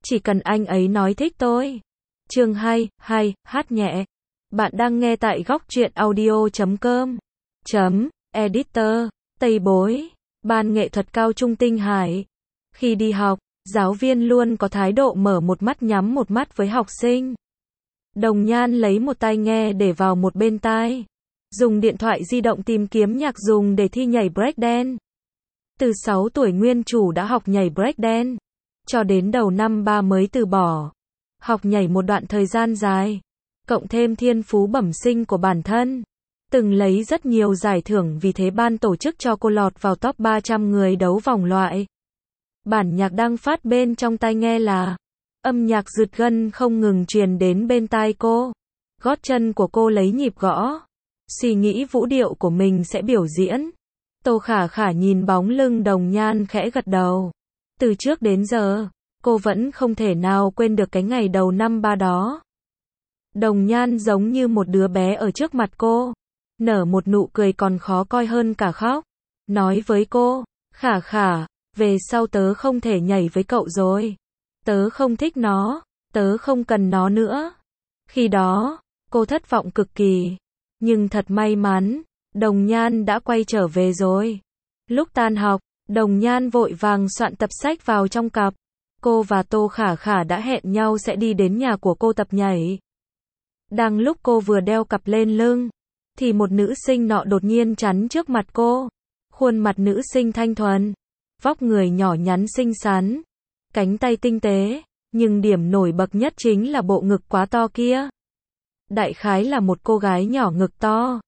chỉ cần anh ấy nói thích tôi. Chương 2, hát nhẹ. Bạn đang nghe tại góc truyện audio.com. Editor, Tây Bối, Ban nghệ thuật cao trung Tinh Hải. Khi đi học, giáo viên luôn có thái độ mở một mắt nhắm một mắt với học sinh. Đồng Nhan lấy một tai nghe để vào một bên tai. Dùng điện thoại di động tìm kiếm nhạc dùng để thi nhảy breakdance. Từ 6 tuổi nguyên chủ đã học nhảy breakdance. Cho đến đầu năm 3 mới từ bỏ. Học nhảy một đoạn thời gian dài. Cộng thêm thiên phú bẩm sinh của bản thân. Từng lấy rất nhiều giải thưởng, vì thế ban tổ chức cho cô lọt vào top 300 người đấu vòng loại. Bản nhạc đang phát bên trong tai nghe là âm nhạc rực gân không ngừng truyền đến bên tai cô. Gót chân của cô lấy nhịp gõ. Suy nghĩ vũ điệu của mình sẽ biểu diễn. Tô Khả Khả nhìn bóng lưng Đồng Nhan khẽ gật đầu. Từ trước đến giờ, cô vẫn không thể nào quên được cái ngày đầu năm 3 đó. Đồng Nhan giống như một đứa bé ở trước mặt cô. Nở một nụ cười còn khó coi hơn cả khóc. Nói với cô, Khả Khả, về sau tớ không thể nhảy với cậu rồi. Tớ không thích nó, tớ không cần nó nữa. Khi đó, cô thất vọng cực kỳ. Nhưng thật may mắn, Đồng Nhan đã quay trở về rồi. Lúc tan học, Đồng Nhan vội vàng soạn tập sách vào trong cặp. Cô và Tô Khả Khả đã hẹn nhau sẽ đi đến nhà của cô tập nhảy. Đang lúc cô vừa đeo cặp lên lưng, thì một nữ sinh nọ đột nhiên chắn trước mặt cô. Khuôn mặt nữ sinh thanh thuần, vóc người nhỏ nhắn xinh xắn, cánh tay tinh tế, nhưng điểm nổi bật nhất chính là bộ ngực quá to kia. Đại khái là một cô gái nhỏ ngực to.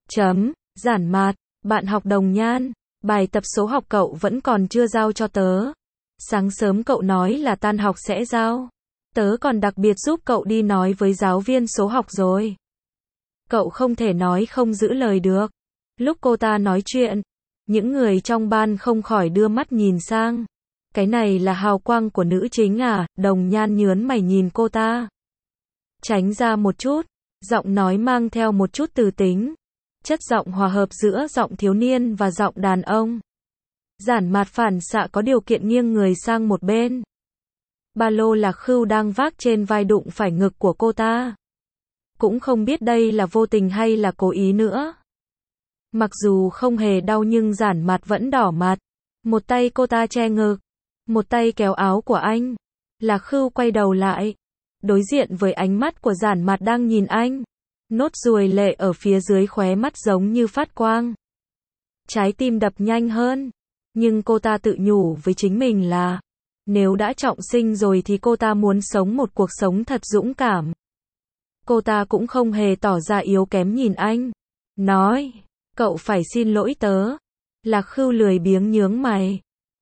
Giản Mạt, bạn học Đồng Nhan, bài tập số học cậu vẫn còn chưa giao cho tớ. Sáng sớm cậu nói là tan học sẽ giao. Tớ còn đặc biệt giúp cậu đi nói với giáo viên số học rồi. Cậu không thể nói không giữ lời được. Lúc cô ta nói chuyện, những người trong ban không khỏi đưa mắt nhìn sang. Cái này là hào quang của nữ chính à? Đồng Nhan nhướng mày nhìn cô ta. Tránh ra một chút, giọng nói mang theo một chút từ tính. Chất giọng hòa hợp giữa giọng thiếu niên và giọng đàn ông. Giản Mạt phản xạ có điều kiện nghiêng người sang một bên. Ba lô Lạc Khưu đang vác trên vai đụng phải ngực của cô ta. Cũng không biết đây là vô tình hay là cố ý nữa. Mặc dù không hề đau nhưng Giản Mạt vẫn đỏ mặt. Một tay cô ta che ngực, một tay kéo áo của anh. Lạc Khưu quay đầu lại, đối diện với ánh mắt của Giản Mạt đang nhìn anh. Nốt ruồi lệ ở phía dưới khóe mắt giống như phát quang. Trái tim đập nhanh hơn. Nhưng cô ta tự nhủ với chính mình là nếu đã trọng sinh rồi thì cô ta muốn sống một cuộc sống thật dũng cảm. Cô ta cũng không hề tỏ ra yếu kém nhìn anh. Nói, cậu phải xin lỗi tớ. Lạc Khưu lười biếng nhướng mày.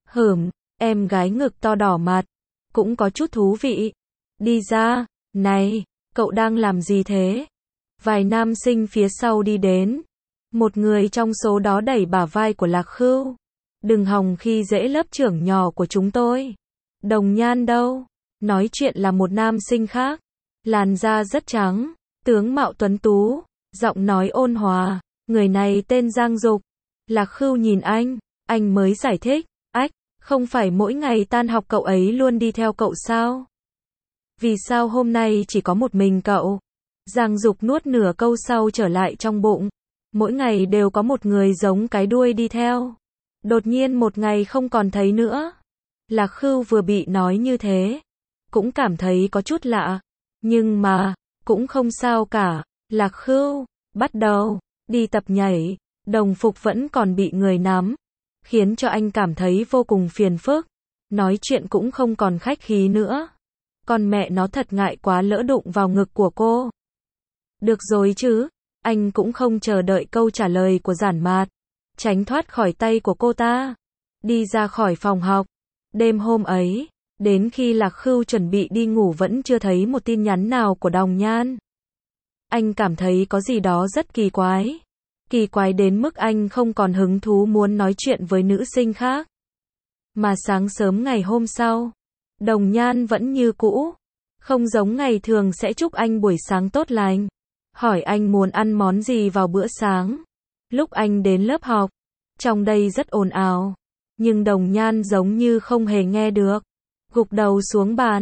Em gái ngực to đỏ mặt. Cũng có chút thú vị. Đi ra, này, cậu đang làm gì thế? Vài nam sinh phía sau đi đến. Một người trong số đó đẩy bả vai của Lạc Khưu. Đừng hòng khi dễ lớp trưởng nhỏ của chúng tôi. Đồng Nhan đâu? Nói chuyện là một nam sinh khác. Làn da rất trắng, tướng mạo tuấn tú, giọng nói ôn hòa. Người này tên Giang Dục. Lạc Khưu nhìn anh mới giải thích. Không phải mỗi ngày tan học cậu ấy luôn đi theo cậu sao? Vì sao hôm nay chỉ có một mình cậu? Giang Dục nuốt nửa câu sau trở lại trong bụng. Mỗi ngày đều có một người giống cái đuôi đi theo. Đột nhiên một ngày không còn thấy nữa. Lạc Khưu vừa bị nói như thế, cũng cảm thấy có chút lạ. Nhưng mà, cũng không sao cả. Lạc Khưu bắt đầu đi tập nhảy, đồng phục vẫn còn bị người nắm, khiến cho anh cảm thấy vô cùng phiền phức. Nói chuyện cũng không còn khách khí nữa. Con mẹ nó thật ngại quá lỡ đụng vào ngực của cô. Được rồi chứ, anh cũng không chờ đợi câu trả lời của Giản Mạt. Tránh thoát khỏi tay của cô ta. Đi ra khỏi phòng học. Đêm hôm ấy, đến khi Lạc Khưu chuẩn bị đi ngủ vẫn chưa thấy một tin nhắn nào của Đồng Nhan. Anh cảm thấy có gì đó rất kỳ quái. Kỳ quái đến mức anh không còn hứng thú muốn nói chuyện với nữ sinh khác. Mà sáng sớm ngày hôm sau, Đồng Nhan vẫn như cũ. Không giống ngày thường sẽ chúc anh buổi sáng tốt lành. Hỏi anh muốn ăn món gì vào bữa sáng. Lúc anh đến lớp học, trong đây rất ồn ào. Nhưng Đồng Nhan giống như không hề nghe được. Gục đầu xuống bàn,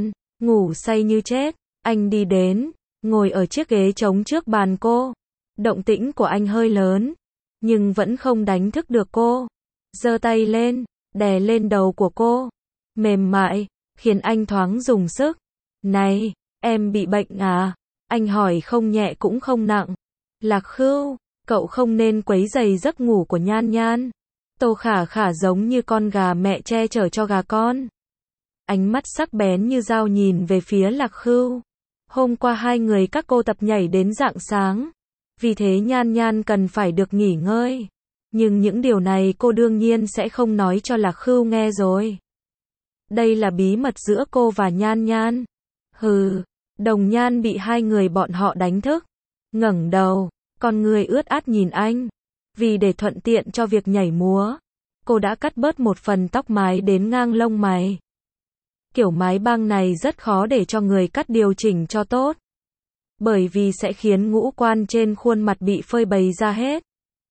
ngủ say như chết. Anh đi đến, ngồi ở chiếc ghế trống trước bàn cô. Động tĩnh của anh hơi lớn, nhưng vẫn không đánh thức được cô. Giơ tay lên, đè lên đầu của cô, mềm mại, khiến anh thoáng dùng sức. Này, em bị bệnh à? Anh hỏi không nhẹ cũng không nặng. Lạc Khưu, cậu không nên quấy rầy giấc ngủ của Nhan Nhan. Tô Khả Khả giống như con gà mẹ che chở cho gà con. Ánh mắt sắc bén như dao nhìn về phía Lạc Khưu. Hôm qua hai người các cô tập nhảy đến rạng sáng. Vì thế Nhan Nhan cần phải được nghỉ ngơi. Nhưng những điều này cô đương nhiên sẽ không nói cho Lạc Khưu nghe rồi. Đây là bí mật giữa cô và Nhan Nhan. Hừ, Đồng Nhan bị hai người bọn họ đánh thức. Ngẩng đầu, con người ướt át nhìn anh. Vì để thuận tiện cho việc nhảy múa, cô đã cắt bớt một phần tóc mái đến ngang lông mày. Kiểu mái băng này rất khó để cho người cắt điều chỉnh cho tốt. Bởi vì sẽ khiến ngũ quan trên khuôn mặt bị phơi bày ra hết.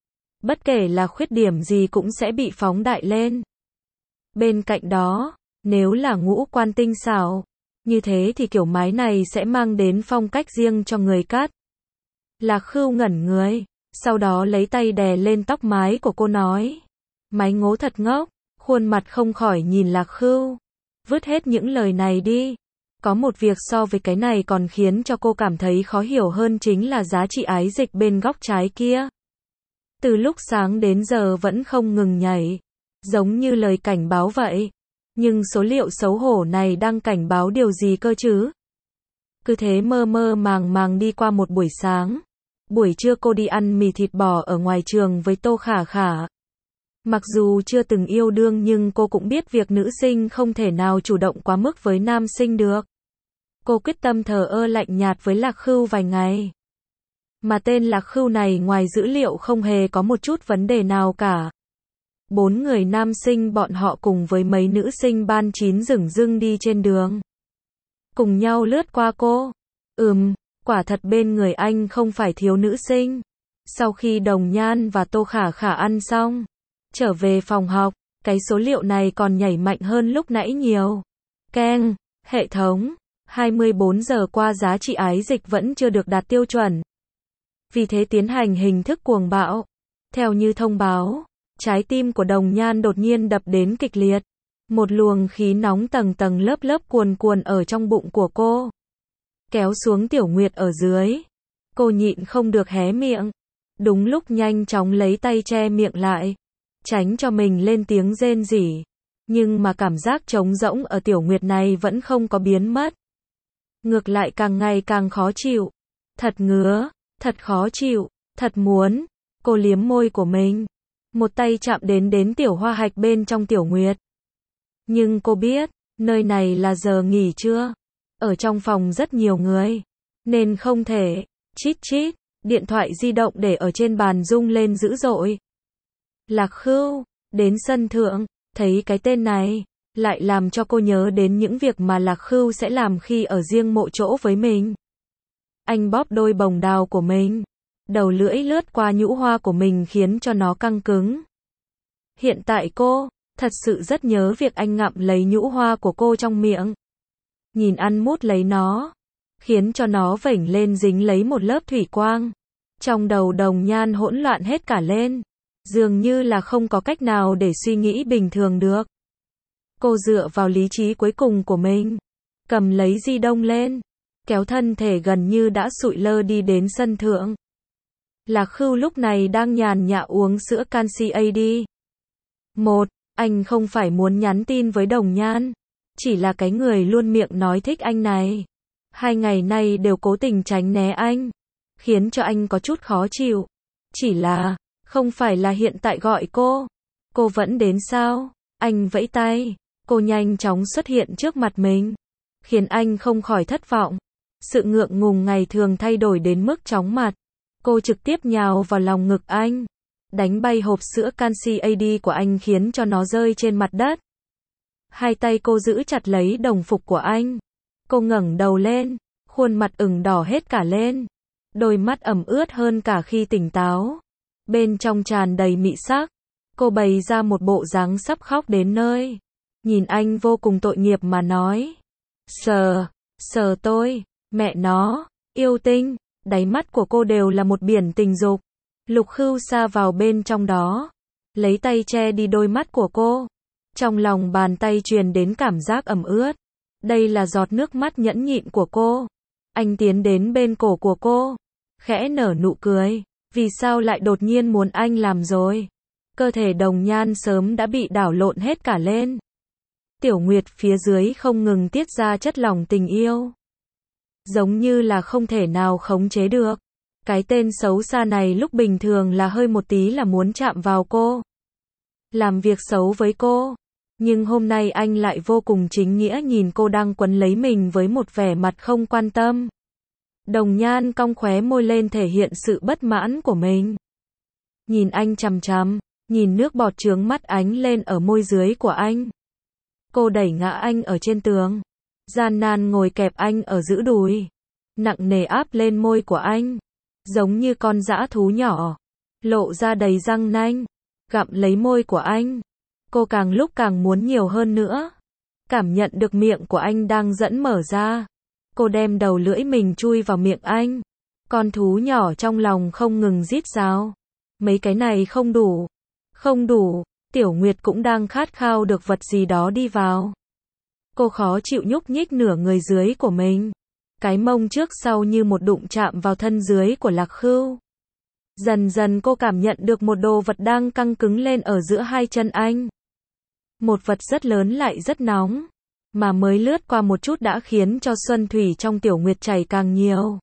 Bất kể là khuyết điểm gì cũng sẽ bị phóng đại lên. Bên cạnh đó, nếu là ngũ quan tinh xảo, như thế thì kiểu mái này sẽ mang đến phong cách riêng cho người cắt. Lạc Khưu ngẩn người, sau đó lấy tay đè lên tóc mái của cô nói. Mái ngố thật ngốc, khuôn mặt không khỏi nhìn Lạc Khưu. Vứt hết những lời này đi. Có một việc so với cái này còn khiến cho cô cảm thấy khó hiểu hơn chính là giá trị ái dịch bên góc trái kia. Từ lúc sáng đến giờ vẫn không ngừng nhảy. Giống như lời cảnh báo vậy. Nhưng số liệu xấu hổ này đang cảnh báo điều gì cơ chứ? Cứ thế mơ mơ màng màng đi qua một buổi sáng. Buổi trưa cô đi ăn mì thịt bò ở ngoài trường với Tô Khả Khả. Mặc dù chưa từng yêu đương nhưng cô cũng biết việc nữ sinh không thể nào chủ động quá mức với nam sinh được. Cô quyết tâm thờ ơ lạnh nhạt với Lạc Khưu vài ngày. Mà tên Lạc Khưu này ngoài dữ liệu không hề có một chút vấn đề nào cả. 4 người nam sinh bọn họ cùng với mấy nữ sinh ban 9 dửng dưng đi trên đường. Cùng nhau lướt qua cô. Quả thật bên người anh không phải thiếu nữ sinh. Sau khi Đồng Nhan và Tô Khả Khả ăn xong, trở về phòng học, cái số liệu này còn nhảy mạnh hơn lúc nãy nhiều. Keng, hệ thống, 24 giờ qua giá trị ái dịch vẫn chưa được đạt tiêu chuẩn. Vì thế tiến hành hình thức cuồng bạo. Theo như thông báo, trái tim của Đồng Nhan đột nhiên đập đến kịch liệt. Một luồng khí nóng tầng tầng lớp lớp cuồn cuộn ở trong bụng của cô. Kéo xuống Tiểu Nguyệt ở dưới. Cô nhịn không được hé miệng. Đúng lúc nhanh chóng lấy tay che miệng lại. Tránh cho mình lên tiếng rên rỉ. Nhưng mà cảm giác trống rỗng ở Tiểu Nguyệt này vẫn không có biến mất. Ngược lại càng ngày càng khó chịu. Thật ngứa, thật khó chịu, thật muốn. Cô liếm môi của mình. Một tay chạm đến tiểu hoa hạch bên trong Tiểu Nguyệt. Nhưng cô biết, nơi này là giờ nghỉ trưa. Ở trong phòng rất nhiều người. Nên không thể. Chít chít, điện thoại di động để ở trên bàn rung lên dữ dội. Lạc Khưu, đến sân thượng, thấy cái tên này, lại làm cho cô nhớ đến những việc mà Lạc Khưu sẽ làm khi ở riêng mộ chỗ với mình. Anh bóp đôi bồng đào của mình. Đầu lưỡi lướt qua nhũ hoa của mình khiến cho nó căng cứng. Hiện tại cô, thật sự rất nhớ việc anh ngậm lấy nhũ hoa của cô trong miệng. Nhìn ăn mút lấy nó, khiến cho nó vểnh lên dính lấy một lớp thủy quang. Trong đầu Đồng Nhan hỗn loạn hết cả lên. Dường như là không có cách nào để suy nghĩ bình thường được. Cô dựa vào lý trí cuối cùng của mình. Cầm lấy di động lên. Kéo thân thể gần như đã sụi lơ đi đến sân thượng. Lạc Khưu lúc này đang nhàn nhã uống sữa canxi AD. Anh không phải muốn nhắn tin với Đồng Nhan. Chỉ là cái người luôn miệng nói thích anh này. 2 ngày nay đều cố tình tránh né anh. Khiến cho anh có chút khó chịu. Chỉ là, không phải là hiện tại gọi cô. Cô vẫn đến sao? Anh vẫy tay. Cô nhanh chóng xuất hiện trước mặt mình. Khiến anh không khỏi thất vọng. Sự ngượng ngùng ngày thường thay đổi đến mức chóng mặt. Cô trực tiếp nhào vào lòng ngực anh. Đánh bay hộp sữa canxi AD của anh khiến cho nó rơi trên mặt đất. Hai tay cô giữ chặt lấy đồng phục của anh. Cô ngẩng đầu lên. Khuôn mặt ửng đỏ hết cả lên. Đôi mắt ẩm ướt hơn cả khi tỉnh táo. Bên trong tràn đầy mị sắc. Cô bày ra một bộ dáng sắp khóc đến nơi. Nhìn anh vô cùng tội nghiệp mà nói. Sờ, Sờ tôi, mẹ nó, yêu tinh, đáy mắt của cô đều là một biển tình dục. Lục Khưu sa vào bên trong đó, lấy tay che đi đôi mắt của cô. Trong lòng bàn tay truyền đến cảm giác ẩm ướt. Đây là giọt nước mắt nhẫn nhịn của cô. Anh tiến đến bên cổ của cô, khẽ nở nụ cười. Vì sao lại đột nhiên muốn anh làm rồi? Cơ thể Đồng Nhan sớm đã bị đảo lộn hết cả lên. Tiểu Nguyệt phía dưới không ngừng tiết ra chất lỏng tình yêu. Giống như là không thể nào khống chế được. Cái tên xấu xa này lúc bình thường là hơi một tí là muốn chạm vào cô. Làm việc xấu với cô. Nhưng hôm nay anh lại vô cùng chính nghĩa nhìn cô đang quấn lấy mình với một vẻ mặt không quan tâm. Đồng Nhan cong khóe môi lên thể hiện sự bất mãn của mình. Nhìn anh chằm chằm, nhìn nước bọt chướng mắt ánh lên ở môi dưới của anh. Cô đẩy ngã anh ở trên tường. Gian nan ngồi kẹp anh ở giữa đùi. Nặng nề áp lên môi của anh. Giống như con dã thú nhỏ. Lộ ra đầy răng nanh. Gặm lấy môi của anh. Cô càng lúc càng muốn nhiều hơn nữa. Cảm nhận được miệng của anh đang dẫn mở ra. Cô đem đầu lưỡi mình chui vào miệng anh. Con thú nhỏ trong lòng không ngừng rít rào. Mấy cái này không đủ. Không đủ. Tiểu Nguyệt cũng đang khát khao được vật gì đó đi vào. Cô khó chịu nhúc nhích nửa người dưới của mình. Cái mông trước sau như một đụng chạm vào thân dưới của Lạc Khưu. Dần dần cô cảm nhận được một đồ vật đang căng cứng lên ở giữa hai chân anh. Một vật rất lớn lại rất nóng. Mà mới lướt qua một chút đã khiến cho xuân thủy trong Tiểu Nguyệt chảy càng nhiều.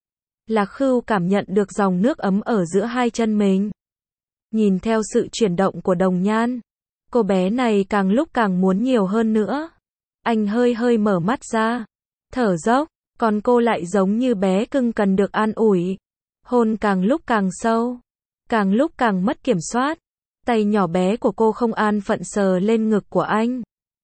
Lạc Khưu cảm nhận được dòng nước ấm ở giữa hai chân mình. Nhìn theo sự chuyển động của Đồng Nhan. Cô bé này càng lúc càng muốn nhiều hơn nữa. Anh hơi hơi mở mắt ra. Thở dốc. Còn cô lại giống như bé cưng cần được an ủi. Hôn càng lúc càng sâu. Càng lúc càng mất kiểm soát. Tay nhỏ bé của cô không an phận sờ lên ngực của anh.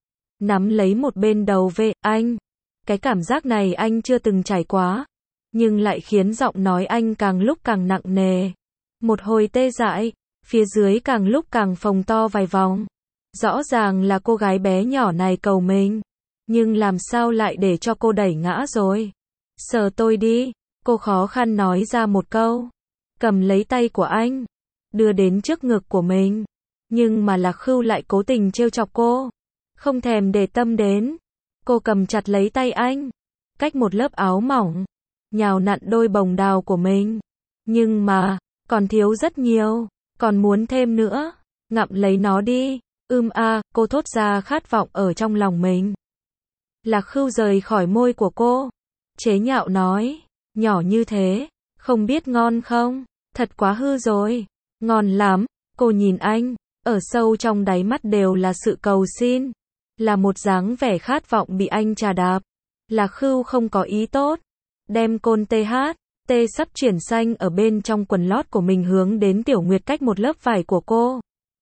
Nắm lấy một bên đầu về anh. Cái cảm giác này anh chưa từng trải qua. Nhưng lại khiến giọng nói anh càng lúc càng nặng nề. Một hồi tê dại. Phía dưới càng lúc càng phồng to vài vòng. Rõ ràng là cô gái bé nhỏ này cầu mình. Nhưng làm sao lại để cho cô đẩy ngã rồi? Sờ tôi đi. Cô khó khăn nói ra một câu. Cầm lấy tay của anh. Đưa đến trước ngực của mình. Nhưng mà Lạc Khưu lại cố tình trêu chọc cô. Không thèm để tâm đến. Cô cầm chặt lấy tay anh. Cách một lớp áo mỏng. Nhào nặn đôi bồng đào của mình. Nhưng mà, còn thiếu rất nhiều. Còn muốn thêm nữa. Ngậm lấy nó đi. Cô thốt ra khát vọng ở trong lòng mình. Lạc Khưu rời khỏi môi của cô. Chế nhạo nói. Nhỏ như thế. Không biết ngon không? Thật quá hư rồi. Ngon lắm. Cô nhìn anh. Ở sâu trong đáy mắt đều là sự cầu xin. Là một dáng vẻ khát vọng bị anh trà đạp. Lạc Khưu không có ý tốt. Đem côn THT sắp chuyển xanh ở bên trong quần lót của mình hướng đến Tiểu Nguyệt cách một lớp vải của cô.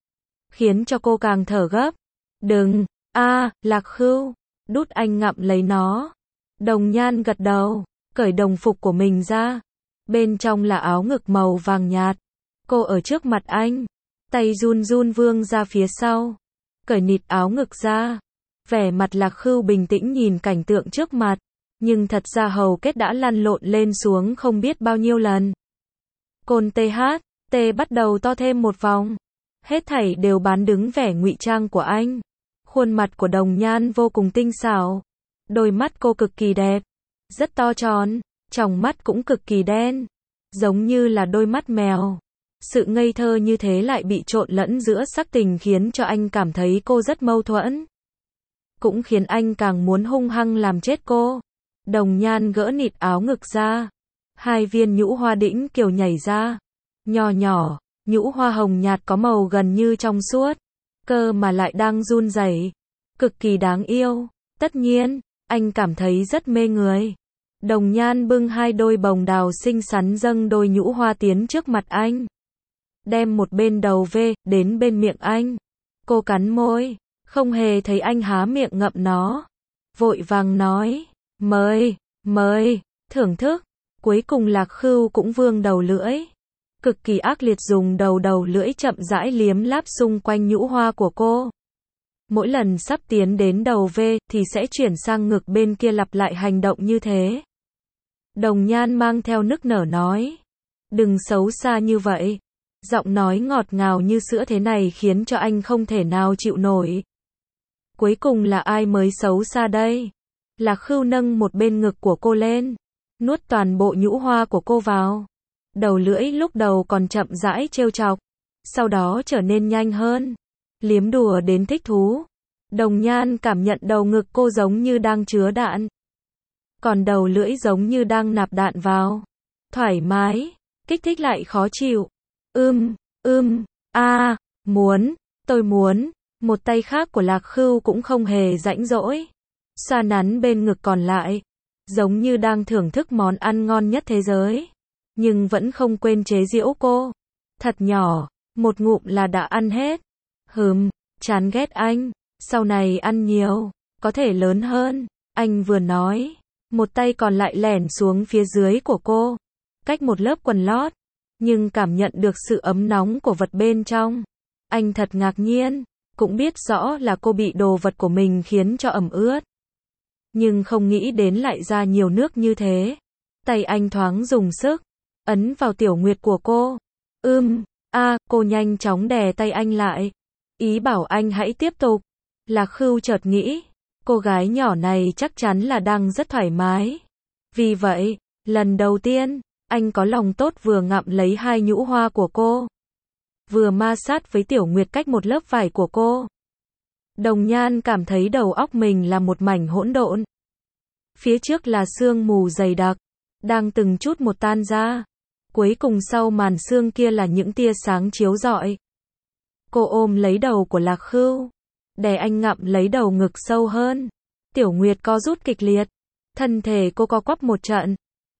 Khiến cho cô càng thở gấp. Đừng, Lạc Khưu. Đút anh ngậm lấy nó. Đồng Nhan gật đầu. Cởi đồng phục của mình ra. Bên trong là áo ngực màu vàng nhạt. Cô ở trước mặt anh. Tay run run vươn ra phía sau. Cởi nịt áo ngực ra. Vẻ mặt Lạc Khưu bình tĩnh nhìn cảnh tượng trước mặt. Nhưng thật ra hầu kết đã lăn lộn lên xuống không biết bao nhiêu lần. Côn THT bắt đầu to thêm một vòng. Hết thảy đều bán đứng vẻ ngụy trang của anh. Khuôn mặt của Đồng Nhan vô cùng tinh xảo. Đôi mắt cô cực kỳ đẹp. Rất to tròn. Tròng mắt cũng cực kỳ đen. Giống như là đôi mắt mèo. Sự ngây thơ như thế lại bị trộn lẫn giữa sắc tình khiến cho anh cảm thấy cô rất mâu thuẫn. Cũng khiến anh càng muốn hung hăng làm chết cô. Đồng Nhan gỡ nịt áo ngực ra. Hai viên nhũ hoa đĩnh kiều nhảy ra. Nhỏ nhỏ, nhũ hoa hồng nhạt có màu gần như trong suốt. Cơ mà lại đang run rẩy. Cực kỳ đáng yêu. Tất nhiên, anh cảm thấy rất mê người. Đồng Nhan bưng hai đôi bồng đào xinh xắn dâng đôi nhũ hoa tiến trước mặt anh. Đem một bên đầu về, đến bên miệng anh. Cô cắn môi. Không hề thấy anh há miệng ngậm nó. Vội vàng nói. Mời, thưởng thức. Cuối cùng Lạc Khưu cũng vươn đầu lưỡi. Cực kỳ ác liệt dùng đầu lưỡi chậm rãi liếm láp xung quanh nhũ hoa của cô. Mỗi lần sắp tiến đến đầu V thì sẽ chuyển sang ngực bên kia lặp lại hành động như thế. Đồng Nhan mang theo nức nở nói. Đừng xấu xa như vậy. Giọng nói ngọt ngào như sữa thế này khiến cho anh không thể nào chịu nổi. Cuối cùng là ai mới xấu xa đây? Lạc Khưu nâng một bên ngực của cô lên, nuốt toàn bộ nhũ hoa của cô vào. Đầu lưỡi lúc đầu còn chậm rãi trêu chọc, sau đó trở nên nhanh hơn, liếm đùa đến thích thú. Đồng Nhan cảm nhận đầu ngực cô giống như đang chứa đạn, còn đầu lưỡi giống như đang nạp đạn vào. Thoải mái, kích thích lại khó chịu. Muốn, tôi muốn. Một tay khác của Lạc Khưu cũng không hề rãnh rỗi, xoa nắn bên ngực còn lại, giống như đang thưởng thức món ăn ngon nhất thế giới, nhưng vẫn không quên chế giễu cô. Thật nhỏ, một ngụm là đã ăn hết. Chán ghét anh, sau này ăn nhiều, có thể lớn hơn. Anh vừa nói, một tay còn lại lẻn xuống phía dưới của cô, cách một lớp quần lót, nhưng cảm nhận được sự ấm nóng của vật bên trong. Anh thật ngạc nhiên, cũng biết rõ là cô bị đồ vật của mình khiến cho ẩm ướt, nhưng không nghĩ đến lại ra nhiều nước như thế. Tay anh thoáng dùng sức, ấn vào tiểu nguyệt của cô. Cô nhanh chóng đè tay anh lại, ý bảo anh hãy tiếp tục. Lạc Khưu chợt nghĩ, cô gái nhỏ này chắc chắn là đang rất thoải mái. Vì vậy, lần đầu tiên, anh có lòng tốt vừa ngậm lấy hai nhũ hoa của cô, vừa ma sát với tiểu nguyệt cách một lớp vải của cô. Đồng Nhan cảm thấy đầu óc mình là một mảnh hỗn độn. Phía trước là sương mù dày đặc, đang từng chút một tan ra. Cuối cùng sau màn sương kia là những tia sáng chiếu rọi. Cô ôm lấy đầu của Lạc Khưu, đè anh ngậm lấy đầu ngực sâu hơn. Tiểu Nguyệt co rút kịch liệt, thân thể cô co quắp một trận.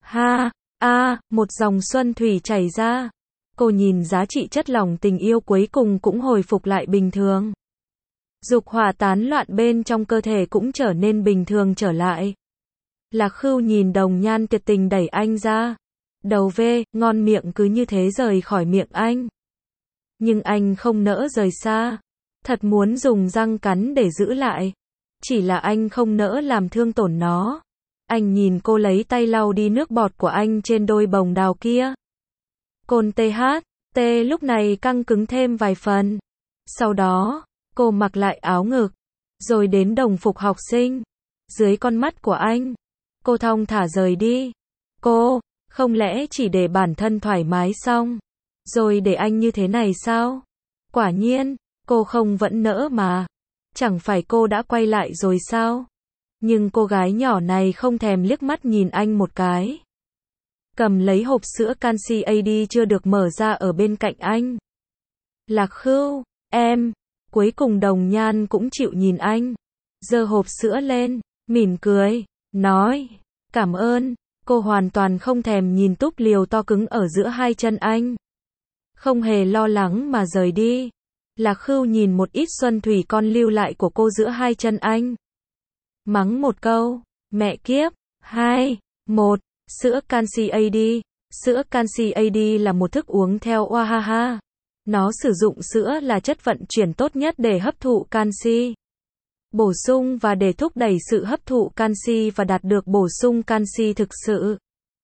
Một dòng xuân thủy chảy ra. Cô nhìn giá trị chất lỏng tình yêu cuối cùng cũng hồi phục lại bình thường. Dục hỏa tán loạn bên trong cơ thể cũng trở nên bình thường trở lại. Lạc Khưu nhìn Đồng Nhan tuyệt tình đẩy anh ra. Đầu V, ngon miệng cứ như thế rời khỏi miệng anh. Nhưng anh không nỡ rời xa. Thật muốn dùng răng cắn để giữ lại. Chỉ là anh không nỡ làm thương tổn nó. Anh nhìn cô lấy tay lau đi nước bọt của anh trên đôi bồng đào kia. Côn THT lúc này căng cứng thêm vài phần. Sau đó, cô mặc lại áo ngực, rồi đến đồng phục học sinh. Dưới con mắt của anh, cô thong thả rời đi. Cô, không lẽ chỉ để bản thân thoải mái xong, rồi để anh như thế này sao? Quả nhiên, cô không vẫn nỡ mà. Chẳng phải cô đã quay lại rồi sao? Nhưng cô gái nhỏ này không thèm liếc mắt nhìn anh một cái. Cầm lấy hộp sữa canxi AD chưa được mở ra ở bên cạnh anh. Lạc Khưu, em. Cuối cùng Đồng Nhan cũng chịu nhìn anh. Giơ hộp sữa lên, mỉm cười, nói, cảm ơn. Cô hoàn toàn không thèm nhìn túp liều to cứng ở giữa hai chân anh. Không hề lo lắng mà rời đi. Lạc Khưu nhìn một ít xuân thủy con lưu lại của cô giữa hai chân anh. Mắng một câu, mẹ kiếp. 2, 1, sữa canxi AD. Sữa canxi AD là một thức uống theo Oahaha. Nó sử dụng sữa là chất vận chuyển tốt nhất để hấp thụ canxi, bổ sung và để thúc đẩy sự hấp thụ canxi và đạt được bổ sung canxi thực sự.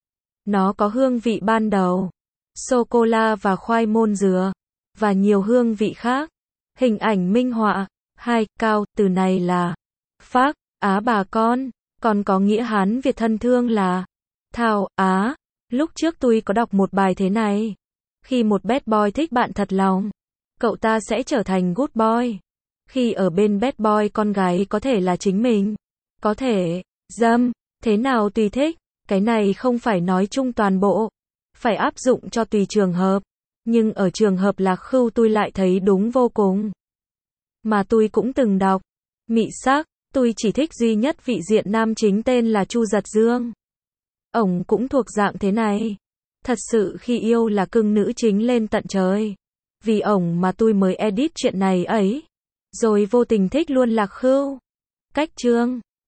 Nó có hương vị ban đầu, sô-cô-la và khoai môn dừa, và nhiều hương vị khác. Hình ảnh minh họa. 2. Cao, từ này là Phác, Á bà con, còn có nghĩa Hán Việt thân thương là Thảo, Á. Lúc trước tôi có đọc một bài thế này. Khi một bad boy thích bạn thật lòng, cậu ta sẽ trở thành good boy. Khi ở bên bad boy, con gái có thể là chính mình, có thể dâm, thế nào tùy thích. Cái này không phải nói chung toàn bộ, phải áp dụng cho tùy trường hợp. Nhưng ở trường hợp Lạc Khưu tôi lại thấy đúng vô cùng. Mà tôi cũng từng đọc. Mị sắc, tôi chỉ thích duy nhất vị diện nam chính tên là Chu Giật Dương. Ổng cũng thuộc dạng thế này. Thật sự khi yêu là cưng nữ chính lên tận trời. Vì ổng mà tôi mới edit chuyện này ấy. Rồi vô tình thích luôn Lạc Khưu. Cách chương